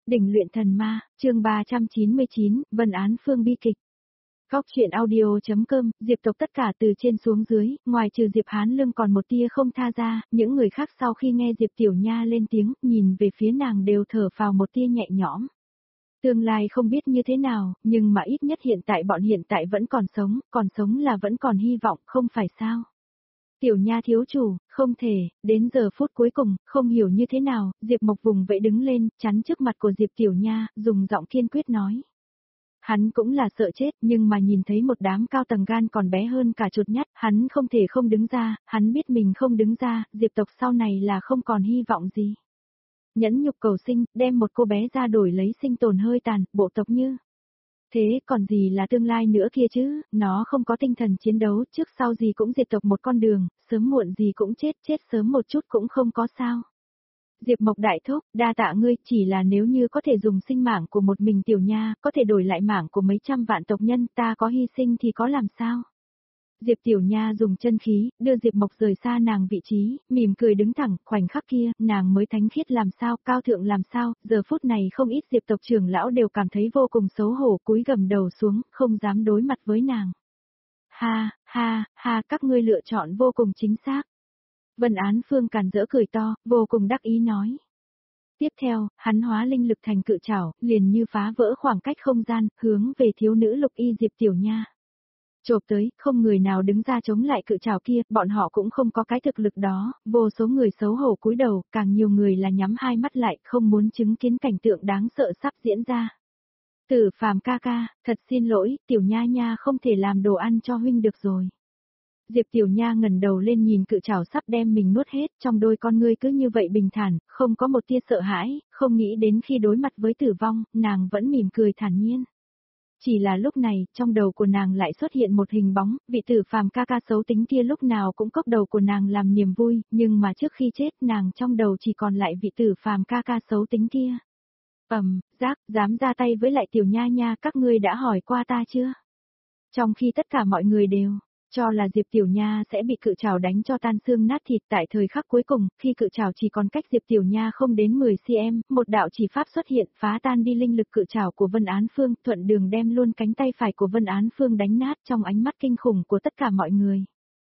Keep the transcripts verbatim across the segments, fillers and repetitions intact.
Đỉnh luyện thần ma, chương ba trăm chín mươi chín, Vân Án Phương bi kịch. Góc truyện audio.com, Diệp tộc tất cả từ trên xuống dưới, ngoài trừ Diệp Hán Lương còn một tia không tha ra, những người khác sau khi nghe Diệp Tiểu Nha lên tiếng, nhìn về phía nàng đều thở phào một tia nhẹ nhõm. Tương lai không biết như thế nào, nhưng mà ít nhất hiện tại bọn hiện tại vẫn còn sống, còn sống là vẫn còn hy vọng, không phải sao? Tiểu Nha thiếu chủ, không thể, đến giờ phút cuối cùng, không hiểu như thế nào, Diệp Mộc vùng vẫy đứng lên, chắn trước mặt của Diệp Tiểu Nha, dùng giọng kiên quyết nói. Hắn cũng là sợ chết, nhưng mà nhìn thấy một đám cao tầng gan còn bé hơn cả chuột nhắt, hắn không thể không đứng ra, hắn biết mình không đứng ra, Diệp tộc sau này là không còn hy vọng gì. Nhẫn nhục cầu sinh, đem một cô bé ra đổi lấy sinh tồn hơi tàn, bộ tộc như. Thế còn gì là tương lai nữa kia chứ, nó không có tinh thần chiến đấu, trước sau gì cũng diệt tộc một con đường, sớm muộn gì cũng chết, chết sớm một chút cũng không có sao. Diệp Mộc đại thúc, đa tạ ngươi, chỉ là nếu như có thể dùng sinh mạng của một mình Tiểu Nha, có thể đổi lại mạng của mấy trăm vạn tộc nhân, ta có hy sinh thì có làm sao? Diệp Tiểu Nha dùng chân khí, đưa Diệp Mộc rời xa nàng vị trí, mỉm cười đứng thẳng, khoảnh khắc kia, nàng mới thánh khiết làm sao, cao thượng làm sao, giờ phút này không ít Diệp tộc trưởng lão đều cảm thấy vô cùng xấu hổ, cúi gầm đầu xuống, không dám đối mặt với nàng. Ha, ha, ha, các ngươi lựa chọn vô cùng chính xác. Vân Án Phương càn rỡ cười to, vô cùng đắc ý nói. Tiếp theo, hắn hóa linh lực thành cự trảo, liền như phá vỡ khoảng cách không gian, hướng về thiếu nữ Lục Y Diệp Tiểu Nha. Chộp tới, không người nào đứng ra chống lại cự trảo kia, bọn họ cũng không có cái thực lực đó, vô số người xấu hổ cúi đầu, càng nhiều người là nhắm hai mắt lại, không muốn chứng kiến cảnh tượng đáng sợ sắp diễn ra. Tử Phàm ca ca, thật xin lỗi, Tiểu Nha Nha không thể làm đồ ăn cho huynh được rồi. Diệp Tiểu Nha ngẩng đầu lên nhìn cự trảo sắp đem mình nuốt hết, trong đôi con ngươi cứ như vậy bình thản, không có một tia sợ hãi, không nghĩ đến khi đối mặt với tử vong, nàng vẫn mỉm cười thản nhiên. Chỉ là lúc này, trong đầu của nàng lại xuất hiện một hình bóng, vị Tử Phàm ca ca xấu tính kia lúc nào cũng cốc đầu của nàng làm niềm vui, nhưng mà trước khi chết nàng trong đầu chỉ còn lại vị Tử Phàm ca ca xấu tính kia. Ầm, giác, dám ra tay với lại Tiểu Nha Nha, các ngươi đã hỏi qua ta chưa? Trong khi tất cả mọi người đều cho là Diệp Tiểu Nha sẽ bị cự trảo đánh cho tan xương nát thịt, tại thời khắc cuối cùng, khi cự trảo chỉ còn cách Diệp Tiểu Nha không đến mười xăng-ti-mét, một đạo chỉ pháp xuất hiện, phá tan đi linh lực cự trảo của Vân Án Phương, thuận đường đem luôn cánh tay phải của Vân Án Phương đánh nát trong ánh mắt kinh khủng của tất cả mọi người.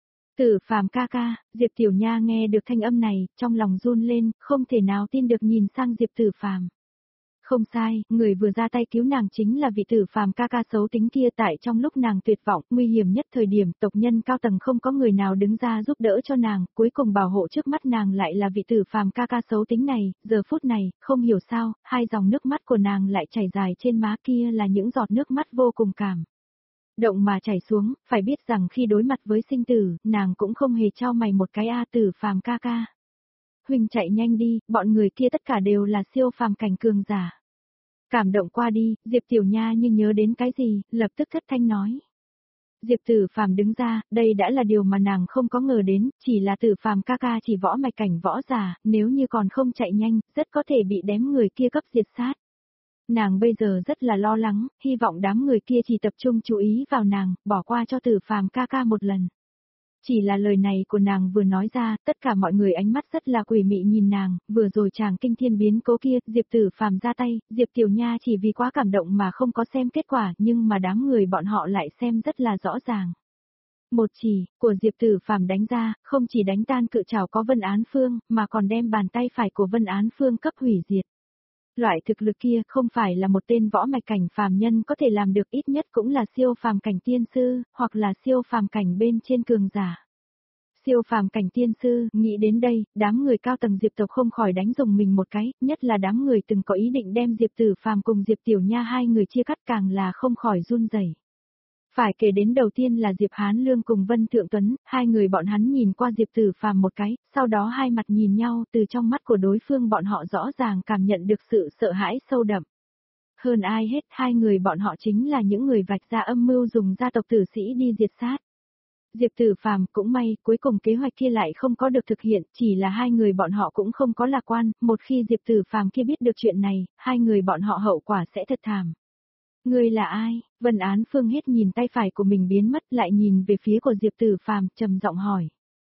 Tử Phàm ca ca, Diệp Tiểu Nha nghe được thanh âm này, trong lòng run lên, không thể nào tin được nhìn sang Diệp Tử Phàm. Không sai, người vừa ra tay cứu nàng chính là vị Tử Phàm ca ca xấu tính kia, tại trong lúc nàng tuyệt vọng, nguy hiểm nhất thời điểm, tộc nhân cao tầng không có người nào đứng ra giúp đỡ cho nàng, cuối cùng bảo hộ trước mắt nàng lại là vị Tử Phàm ca ca xấu tính này, giờ phút này, không hiểu sao, hai dòng nước mắt của nàng lại chảy dài trên má, kia là những giọt nước mắt vô cùng cảm động mà chảy xuống, phải biết rằng khi đối mặt với sinh tử, nàng cũng không hề trao mày một cái a Tử Phàm ca ca. Huynh chạy nhanh đi, bọn người kia tất cả đều là siêu phàm cảnh cường giả. Cảm động qua đi, Diệp Tiểu Nha như nhớ đến cái gì, lập tức thất thanh nói. Diệp Tử Phàm đứng ra, đây đã là điều mà nàng không có ngờ đến, chỉ là Tử Phàm ca ca chỉ võ mạch cảnh võ giả, nếu như còn không chạy nhanh, rất có thể bị đám người kia cấp diệt sát. Nàng bây giờ rất là lo lắng, hy vọng đám người kia chỉ tập trung chú ý vào nàng, bỏ qua cho Tử Phàm ca ca một lần. Chỉ là lời này của nàng vừa nói ra, tất cả mọi người ánh mắt rất là quỷ mị nhìn nàng, vừa rồi chàng kinh thiên biến cố kia, Diệp Tử Phàm ra tay, Diệp Tiểu Nha chỉ vì quá cảm động mà không có xem kết quả, nhưng mà đám người bọn họ lại xem rất là rõ ràng. Một chỉ, của Diệp Tử Phàm đánh ra, không chỉ đánh tan cự trảo có Vân Án Phương, mà còn đem bàn tay phải của Vân Án Phương cấp hủy diệt. Loại thực lực kia không phải là một tên võ mạch cảnh phàm nhân có thể làm được, ít nhất cũng là siêu phàm cảnh tiên sư, hoặc là siêu phàm cảnh bên trên cường giả. Siêu phàm cảnh tiên sư, nghĩ đến đây, đám người cao tầng Diệp tộc không khỏi đánh rùng mình một cái, nhất là đám người từng có ý định đem Diệp Tử Phàm cùng Diệp Tiểu Nha hai người chia cắt càng là không khỏi run rẩy. Phải kể đến đầu tiên là Diệp Hán Lương cùng Vân Thượng Tuấn, hai người bọn hắn nhìn qua Diệp Tử Phàm một cái, sau đó hai mặt nhìn nhau, từ trong mắt của đối phương bọn họ rõ ràng cảm nhận được sự sợ hãi sâu đậm. Hơn ai hết, hai người bọn họ chính là những người vạch ra âm mưu dùng gia tộc tử sĩ đi diệt sát. Diệp Tử Phàm cũng may, cuối cùng kế hoạch kia lại không có được thực hiện, chỉ là hai người bọn họ cũng không có lạc quan, một khi Diệp Tử Phàm kia biết được chuyện này, hai người bọn họ hậu quả sẽ thật thảm. Ngươi là ai? Vân Án Phương hết nhìn tay phải của mình biến mất, lại nhìn về phía của Diệp Tử Phàm, trầm giọng hỏi.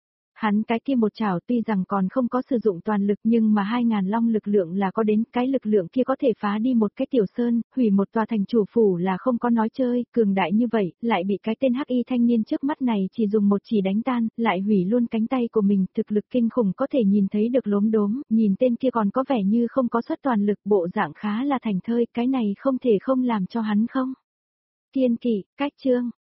Hắn cái kia một chảo tuy rằng còn không có sử dụng toàn lực nhưng mà hai ngàn long lực lượng là có đến, cái lực lượng kia có thể phá đi một cái tiểu sơn, hủy một tòa thành chủ phủ là không có nói chơi, cường đại như vậy, lại bị cái tên hắc y thanh niên trước mắt này chỉ dùng một chỉ đánh tan, lại hủy luôn cánh tay của mình, thực lực kinh khủng có thể nhìn thấy được lốm đốm, nhìn tên kia còn có vẻ như không có xuất toàn lực, bộ dạng khá là thành thơi, cái này không thể không làm cho hắn không. Kiên kỵ, cách chương.